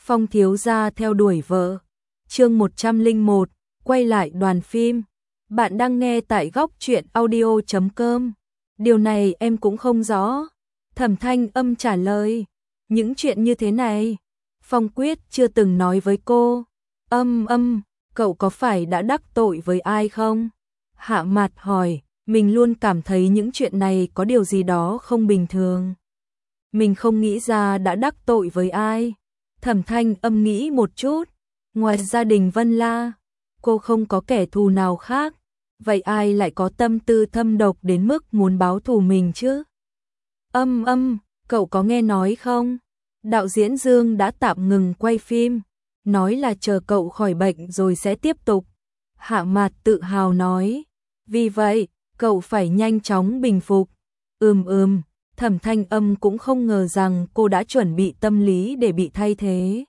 Phong thiếu gia theo đuổi vợ. Chương 101, quay lại đoàn phim. Bạn đang nghe tại góc truyện audio.com. Điều này em cũng không rõ. Thẩm Thanh Âm trả lời. Những chuyện như thế này, Phong Quyết chưa từng nói với cô. Cậu có phải đã đắc tội với ai không? Hạ Mạt hỏi, mình luôn cảm thấy những chuyện này có điều gì đó không bình thường. Mình không nghĩ ra đã đắc tội với ai. Thẩm Thanh Âm nghĩ một chút. Ngoài gia đình Vân La, cô không có kẻ thù nào khác. Vậy ai lại có tâm tư thâm độc đến mức muốn báo thù mình chứ? Cậu có nghe nói không? Đạo diễn Dương đã tạm ngừng quay phim, nói là chờ cậu khỏi bệnh rồi sẽ tiếp tục. Hạ Mạt tự hào nói, vì vậy, cậu phải nhanh chóng bình phục. Thẩm Thanh Âm cũng không ngờ rằng cô đã chuẩn bị tâm lý để bị thay thế.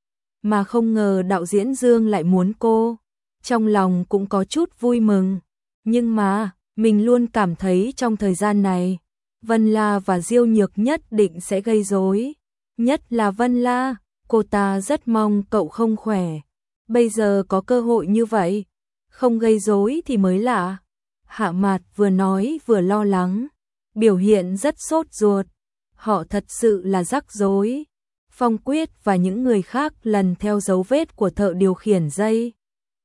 Mà không ngờ đạo diễn Dương lại muốn cô. Trong lòng cũng có chút vui mừng. Nhưng mà, mình luôn cảm thấy trong thời gian này, Vân La và Diêu Nhược nhất định sẽ gây rối. Nhất là Vân La, cô ta rất mong cậu không khỏe. Bây giờ có cơ hội như vậy, không gây rối thì mới lạ. Hạ Mạt vừa nói vừa lo lắng, biểu hiện rất sốt ruột. Họ thật sự là rắc rối. Phong Quyết và những người khác lần theo dấu vết của thợ điều khiển dây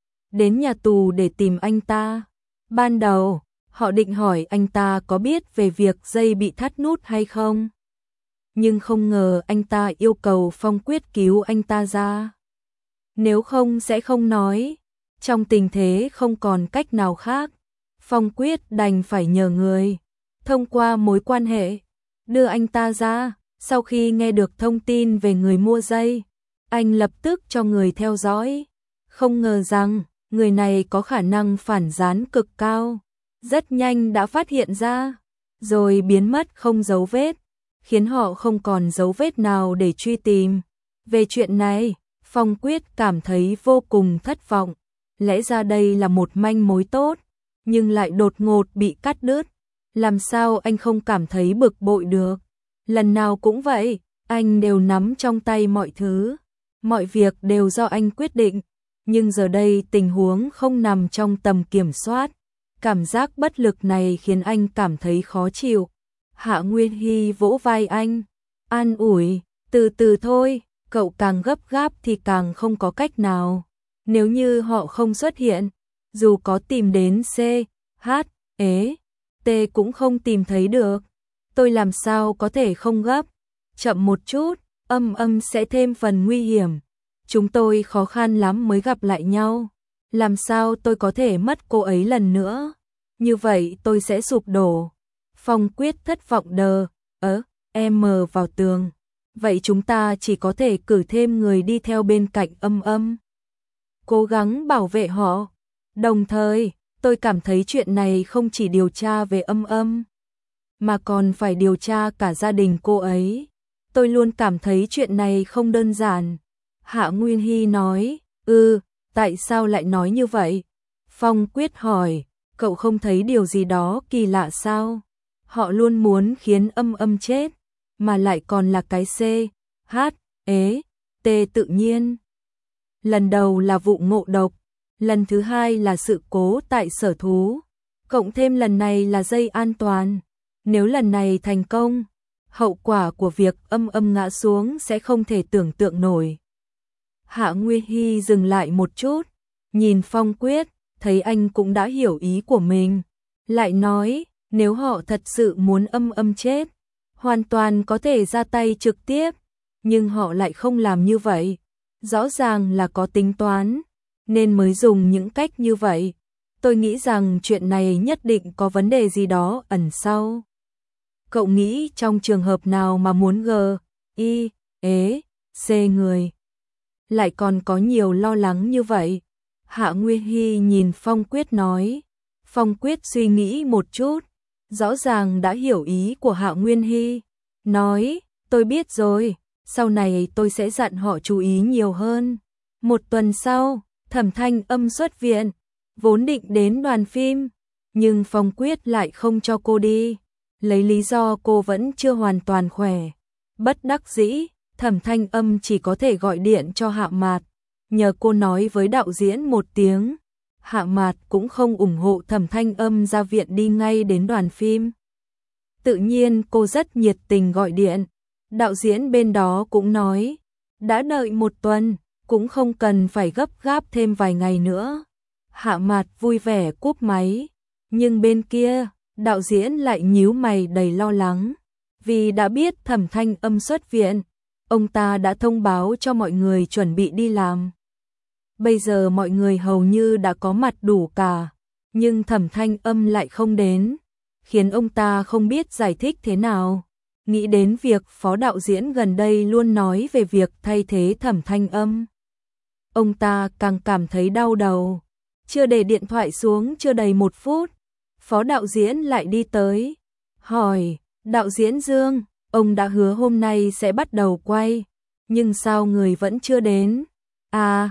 đến nhà tù để tìm anh ta. Ban đầu, họ định hỏi anh ta có biết về việc dây bị thắt nút hay không. Nhưng không ngờ anh ta yêu cầu Phong Quyết cứu anh ta ra. Nếu không sẽ không nói. Trong tình thế không còn cách nào khác, Phong Quyết đành phải nhờ người, thông qua mối quan hệ, đưa anh ta ra. Sau khi nghe được thông tin về người mua dây, anh lập tức cho người theo dõi. Không ngờ rằng, người này có khả năng phản gián cực cao. Rất nhanh đã phát hiện ra, rồi biến mất không dấu vết, khiến họ không còn dấu vết nào để truy tìm. Về chuyện này, Phong Quyết cảm thấy vô cùng thất vọng. Lẽ ra đây là một manh mối tốt, nhưng lại đột ngột bị cắt đứt. Làm sao anh không cảm thấy bực bội được? Lần nào cũng vậy, anh đều nắm trong tay mọi thứ. Mọi việc đều do anh quyết định. Nhưng giờ đây tình huống không nằm trong tầm kiểm soát. Cảm giác bất lực này khiến anh cảm thấy khó chịu. Hạ Nguyên Hy vỗ vai anh, an ủi, từ từ thôi, cậu càng gấp gáp thì càng không có cách nào. Nếu như họ không xuất hiện, dù có tìm đến C, H, E, T cũng không tìm thấy được. Tôi làm sao có thể không gấp? Chậm một chút, sẽ thêm phần nguy hiểm. Chúng tôi khó khăn lắm mới gặp lại nhau. Làm sao tôi có thể mất cô ấy lần nữa? Như vậy tôi sẽ sụp đổ. Phong Quyết thất vọng vào tường. Vậy chúng ta chỉ có thể cử thêm người đi theo bên cạnh cố gắng bảo vệ họ. Đồng thời, tôi cảm thấy chuyện này không chỉ điều tra về mà còn phải điều tra cả gia đình cô ấy. Tôi luôn cảm thấy chuyện này không đơn giản. Hạ Nguyên Hy nói, tại sao lại nói như vậy? Phong Quyết hỏi, cậu không thấy điều gì đó kỳ lạ sao? Họ luôn muốn khiến chết, mà lại còn là cái C, H, E, T tự nhiên. Lần đầu là vụ ngộ độc, lần thứ hai là sự cố tại sở thú, cộng thêm lần này là dây an toàn. Nếu lần này thành công, hậu quả của việc ngã xuống sẽ không thể tưởng tượng nổi. Hạ Nguyên Hy dừng lại một chút, nhìn Phong Quyết, thấy anh cũng đã hiểu ý của mình. Lại nói, nếu họ thật sự muốn chết, hoàn toàn có thể ra tay trực tiếp, nhưng họ lại không làm như vậy. Rõ ràng là có tính toán, nên mới dùng những cách như vậy. Tôi nghĩ rằng chuyện này nhất định có vấn đề gì đó ẩn sau. Cậu nghĩ trong trường hợp nào mà muốn G, I, E, C người lại còn có nhiều lo lắng như vậy? Hạ Nguyên Hy nhìn Phong Quyết nói. Phong Quyết suy nghĩ một chút, rõ ràng đã hiểu ý của Hạ Nguyên Hy. Nói, tôi biết rồi, sau này tôi sẽ dặn họ chú ý nhiều hơn. Một tuần sau, Thẩm Thanh Âm xuất viện, vốn định đến đoàn phim, nhưng Phong Quyết lại không cho cô đi, lấy lý do cô vẫn chưa hoàn toàn khỏe. Bất đắc dĩ, Thẩm Thanh Âm chỉ có thể gọi điện cho Hạ Mạt, nhờ cô nói với đạo diễn một tiếng. Hạ Mạt cũng không ủng hộ Thẩm Thanh Âm ra viện đi ngay đến đoàn phim. Tự nhiên cô rất nhiệt tình gọi điện. Đạo diễn bên đó cũng nói, đã đợi một tuần, cũng không cần phải gấp gáp thêm vài ngày nữa. Hạ Mạt vui vẻ cúp máy, nhưng bên kia, đạo diễn lại nhíu mày đầy lo lắng. Vì đã biết Thẩm Thanh Âm xuất viện, ông ta đã thông báo cho mọi người chuẩn bị đi làm. Bây giờ mọi người hầu như đã có mặt đủ cả, nhưng Thẩm Thanh Âm lại không đến, khiến ông ta không biết giải thích thế nào. Nghĩ đến việc phó đạo diễn gần đây luôn nói về việc thay thế Thẩm Thanh Âm, ông ta càng cảm thấy đau đầu. Chưa để điện thoại xuống chưa đầy 1 phút, phó đạo diễn lại đi tới, hỏi, đạo diễn Dương, ông đã hứa hôm nay sẽ bắt đầu quay, nhưng sao người vẫn chưa đến? À,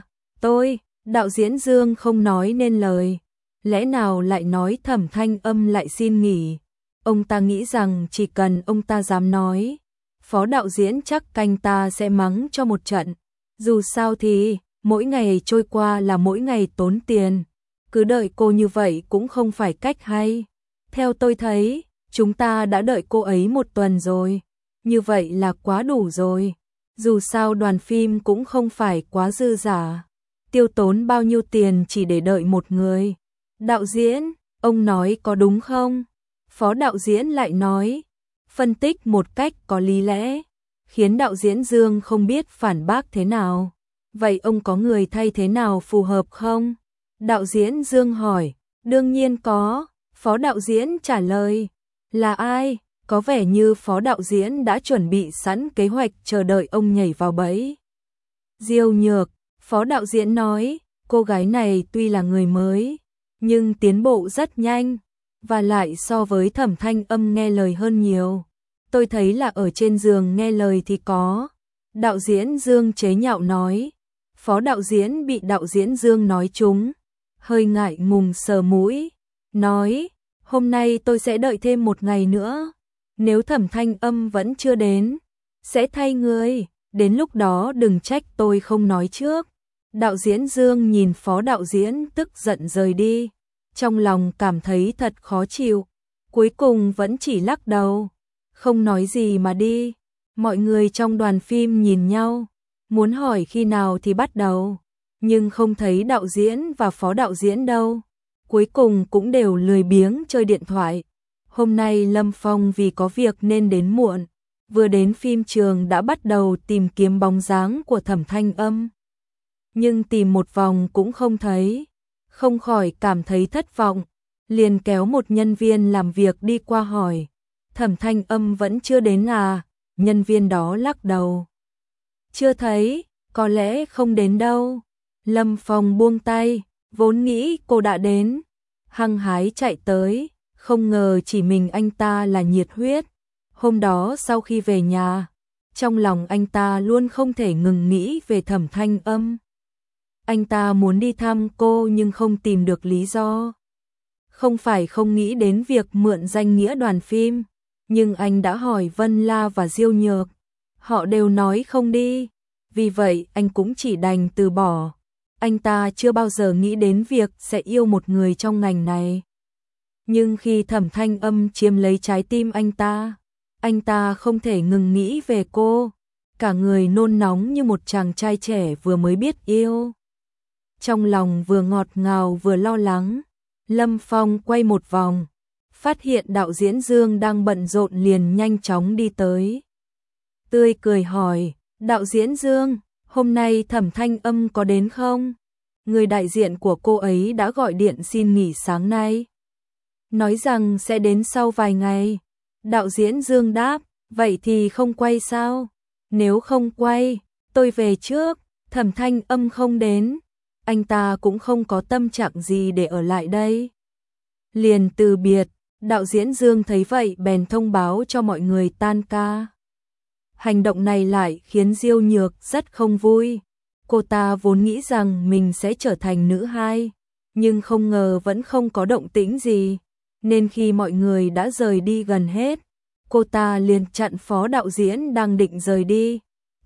đạo diễn Dương không nói nên lời, lẽ nào lại nói Thẩm Thanh Âm lại xin nghỉ. Ông ta nghĩ rằng chỉ cần ông ta dám nói, phó đạo diễn chắc canh ta sẽ mắng cho một trận. Dù sao thì, mỗi ngày trôi qua là mỗi ngày tốn tiền, cứ đợi cô như vậy cũng không phải cách hay. Theo tôi thấy, chúng ta đã đợi cô ấy 1 tuần rồi, như vậy là quá đủ rồi. Dù sao đoàn phim cũng không phải quá dư dả, tiêu tốn bao nhiêu tiền chỉ để đợi một người. Đạo diễn, ông nói có đúng không? Phó đạo diễn lại nói, phân tích một cách có lý lẽ, khiến đạo diễn Dương không biết phản bác thế nào. Vậy ông có người thay thế nào phù hợp không? Đạo diễn Dương hỏi. Đương nhiên có, phó đạo diễn trả lời. Là ai? Có vẻ như phó đạo diễn đã chuẩn bị sẵn kế hoạch chờ đợi ông nhảy vào bẫy. Diêu Nhược, phó đạo diễn nói, cô gái này tuy là người mới, nhưng tiến bộ rất nhanh, và lại so với Thẩm Thanh Âm nghe lời hơn nhiều. Tôi thấy là ở trên giường nghe lời thì có. Đạo diễn Dương chế nhạo nói. Phó đạo diễn bị đạo diễn Dương nói trúng, hơi ngại ngùng sờ mũi, nói, hôm nay tôi sẽ đợi thêm 1 ngày nữa. Nếu Thẩm Thanh Âm vẫn chưa đến, sẽ thay người, đến lúc đó đừng trách tôi không nói trước. Đạo diễn Dương nhìn phó đạo diễn tức giận rời đi, trong lòng cảm thấy thật khó chịu, cuối cùng vẫn chỉ lắc đầu, không nói gì mà đi. Mọi người trong đoàn phim nhìn nhau, muốn hỏi khi nào thì bắt đầu, nhưng không thấy đạo diễn và phó đạo diễn đâu. Cuối cùng cũng đều lười biếng chơi điện thoại. Hôm nay Lâm Phong vì có việc nên đến muộn, vừa đến phim trường đã bắt đầu tìm kiếm bóng dáng của Thẩm Thanh Âm. Nhưng tìm một vòng cũng không thấy, không khỏi cảm thấy thất vọng, liền kéo một nhân viên làm việc đi qua hỏi, Thẩm Thanh Âm vẫn chưa đến à? Nhân viên đó lắc đầu, chưa thấy, có lẽ không đến đâu. Lâm Phong buông tay, vốn nghĩ cô đã đến, hăng hái chạy tới, không ngờ chỉ mình anh ta là nhiệt huyết. Hôm đó sau khi về nhà, trong lòng anh ta luôn không thể ngừng nghĩ về Thẩm Thanh Âm. Anh ta muốn đi thăm cô nhưng không tìm được lý do. Không phải không nghĩ đến việc mượn danh nghĩa đoàn phim, nhưng anh đã hỏi Vân La và Diêu Nhược, họ đều nói không đi, vì vậy anh cũng chỉ đành từ bỏ. Anh ta chưa bao giờ nghĩ đến việc sẽ yêu một người trong ngành này. Nhưng khi Thẩm Thanh Âm chiếm lấy trái tim anh ta không thể ngừng nghĩ về cô, cả người nôn nóng như một chàng trai trẻ vừa mới biết yêu. Trong lòng vừa ngọt ngào vừa lo lắng, Lâm Phong quay một vòng, phát hiện đạo diễn Dương đang bận rộn liền nhanh chóng đi tới. Tươi cười hỏi, đạo diễn Dương, hôm nay Thẩm Thanh Âm có đến không? Người đại diện của cô ấy đã gọi điện xin nghỉ sáng nay, nói rằng sẽ đến sau vài ngày. Đạo diễn Dương đáp, vậy thì không quay sao? Nếu không quay, tôi về trước. Thẩm Thanh Âm không đến, anh ta cũng không có tâm trạng gì để ở lại đây. Liền từ biệt, đạo diễn Dương thấy vậy bèn thông báo cho mọi người tan ca. Hành động này lại khiến Diêu Nhược rất không vui. Cô ta vốn nghĩ rằng mình sẽ trở thành nữ hai, nhưng không ngờ vẫn không có động tĩnh gì, nên khi mọi người đã rời đi gần hết, cô ta liền chặn phó đạo diễn đang định rời đi.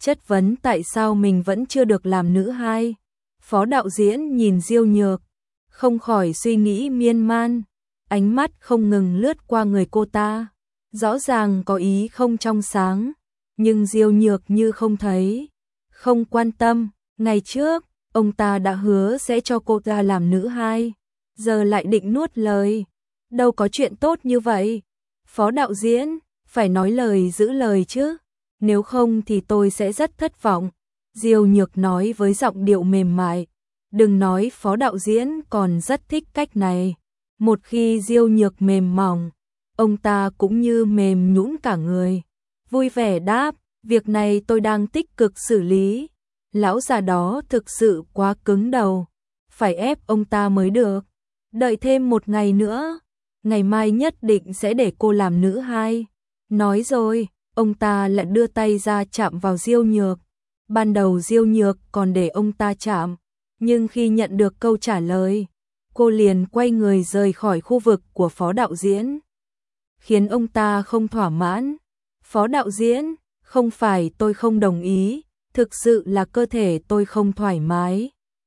chất vấn tại sao mình vẫn chưa được làm nữ hai. Phó đạo diễn nhìn Diêu Nhược, không khỏi suy nghĩ miên man, ánh mắt không ngừng lướt qua người cô ta, rõ ràng có ý không trong sáng, nhưng Diêu Nhược như không thấy, không quan tâm. Ngày trước, ông ta đã hứa sẽ cho cô ta làm nữ hai, giờ lại định nuốt lời, đâu có chuyện tốt như vậy. Phó đạo diễn, phải nói lời giữ lời chứ, nếu không thì tôi sẽ rất thất vọng. Diêu Nhược nói với giọng điệu mềm mại, đừng nói phó đạo diễn còn rất thích cách này. Một khi Diêu Nhược mềm mỏng, ông ta cũng như mềm nhũn cả người. Vui vẻ đáp, việc này tôi đang tích cực xử lý. Lão già đó thực sự quá cứng đầu, phải ép ông ta mới được. Đợi thêm một ngày nữa, ngày mai nhất định sẽ để cô làm nữ hai. Nói rồi, ông ta lại đưa tay ra chạm vào Diêu Nhược. Ban đầu Diêu Nhược còn để ông ta chạm, nhưng khi nhận được câu trả lời, cô liền quay người rời khỏi khu vực của phó đạo diễn, khiến ông ta không thỏa mãn. Phó đạo diễn, không phải tôi không đồng ý, thực sự là cơ thể tôi không thoải mái,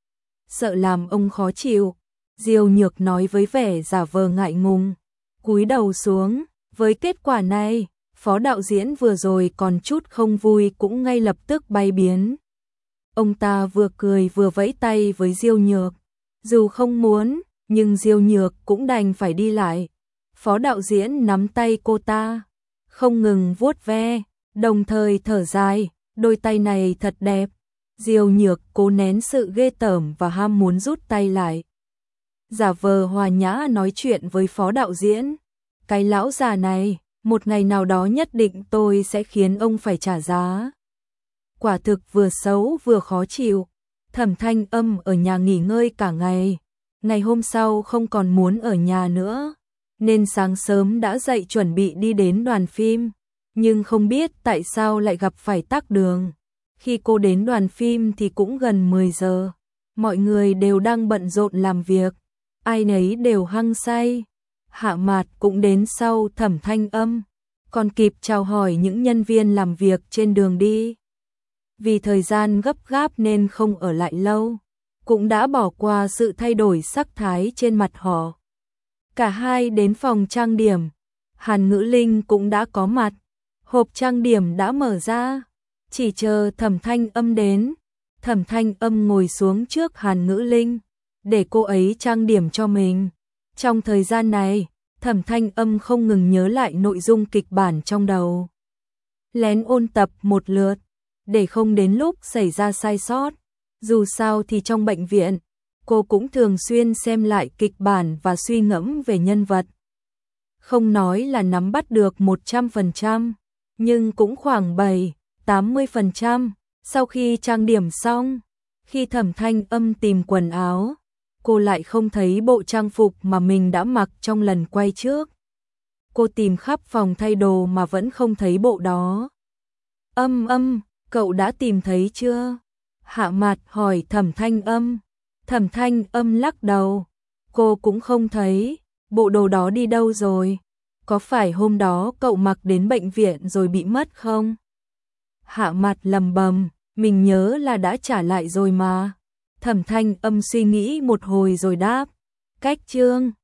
sợ làm ông khó chịu. Diêu Nhược nói với vẻ giả vờ ngại ngùng, cúi đầu xuống. Với kết quả này, phó đạo diễn vừa rồi còn chút không vui cũng ngay lập tức bay biến. Ông ta vừa cười vừa vẫy tay với Diêu Nhược, dù không muốn, nhưng Diêu Nhược cũng đành phải đi lại. Phó đạo diễn nắm tay cô ta, không ngừng vuốt ve, đồng thời thở dài, đôi tay này thật đẹp. Diêu Nhược cố nén sự ghê tởm và ham muốn rút tay lại, giả vờ hòa nhã nói chuyện với phó đạo diễn. Cái lão già này, một ngày nào đó nhất định tôi sẽ khiến ông phải trả giá. Quả thực vừa xấu vừa khó chịu. Thẩm Thanh Âm ở nhà nghỉ ngơi cả ngày. Ngày hôm sau không còn muốn ở nhà nữa, nên sáng sớm đã dậy chuẩn bị đi đến đoàn phim. Nhưng không biết tại sao lại gặp phải tắc đường. Khi cô đến đoàn phim thì cũng gần 10 giờ. Mọi người đều đang bận rộn làm việc, ai nấy đều hăng say. Hạ Mạt cũng đến sau Thẩm Thanh Âm, còn kịp chào hỏi những nhân viên làm việc trên đường đi. Vì thời gian gấp gáp nên không ở lại lâu, cũng đã bỏ qua sự thay đổi sắc thái trên mặt họ. Cả hai đến phòng trang điểm, Hàn Ngữ Linh cũng đã có mặt, hộp trang điểm đã mở ra, chỉ chờ Thẩm Thanh Âm đến. Thẩm Thanh Âm ngồi xuống trước Hàn Ngữ Linh, để cô ấy trang điểm cho mình. Trong thời gian này, Thẩm Thanh Âm không ngừng nhớ lại nội dung kịch bản trong đầu, lén ôn tập một lượt, để không đến lúc xảy ra sai sót. Dù sao thì trong bệnh viện, cô cũng thường xuyên xem lại kịch bản và suy ngẫm về nhân vật. Không nói là nắm bắt được 100%, nhưng cũng khoảng 7-80%. Sau khi trang điểm xong, khi Thẩm Thanh Âm tìm quần áo, cô lại không thấy bộ trang phục mà mình đã mặc trong lần quay trước. Cô tìm khắp phòng thay đồ mà vẫn không thấy bộ đó. Âm, cậu đã tìm thấy chưa? Hạ Mạt hỏi Thẩm Thanh Âm. Thẩm Thanh Âm lắc đầu. Cô cũng không thấy, bộ đồ đó đi đâu rồi? Có phải hôm đó cậu mặc đến bệnh viện rồi bị mất không? Hạ Mạt lầm bầm, mình nhớ là đã trả lại rồi mà. Thẩm Thanh Âm suy nghĩ một hồi rồi đáp, cách chương.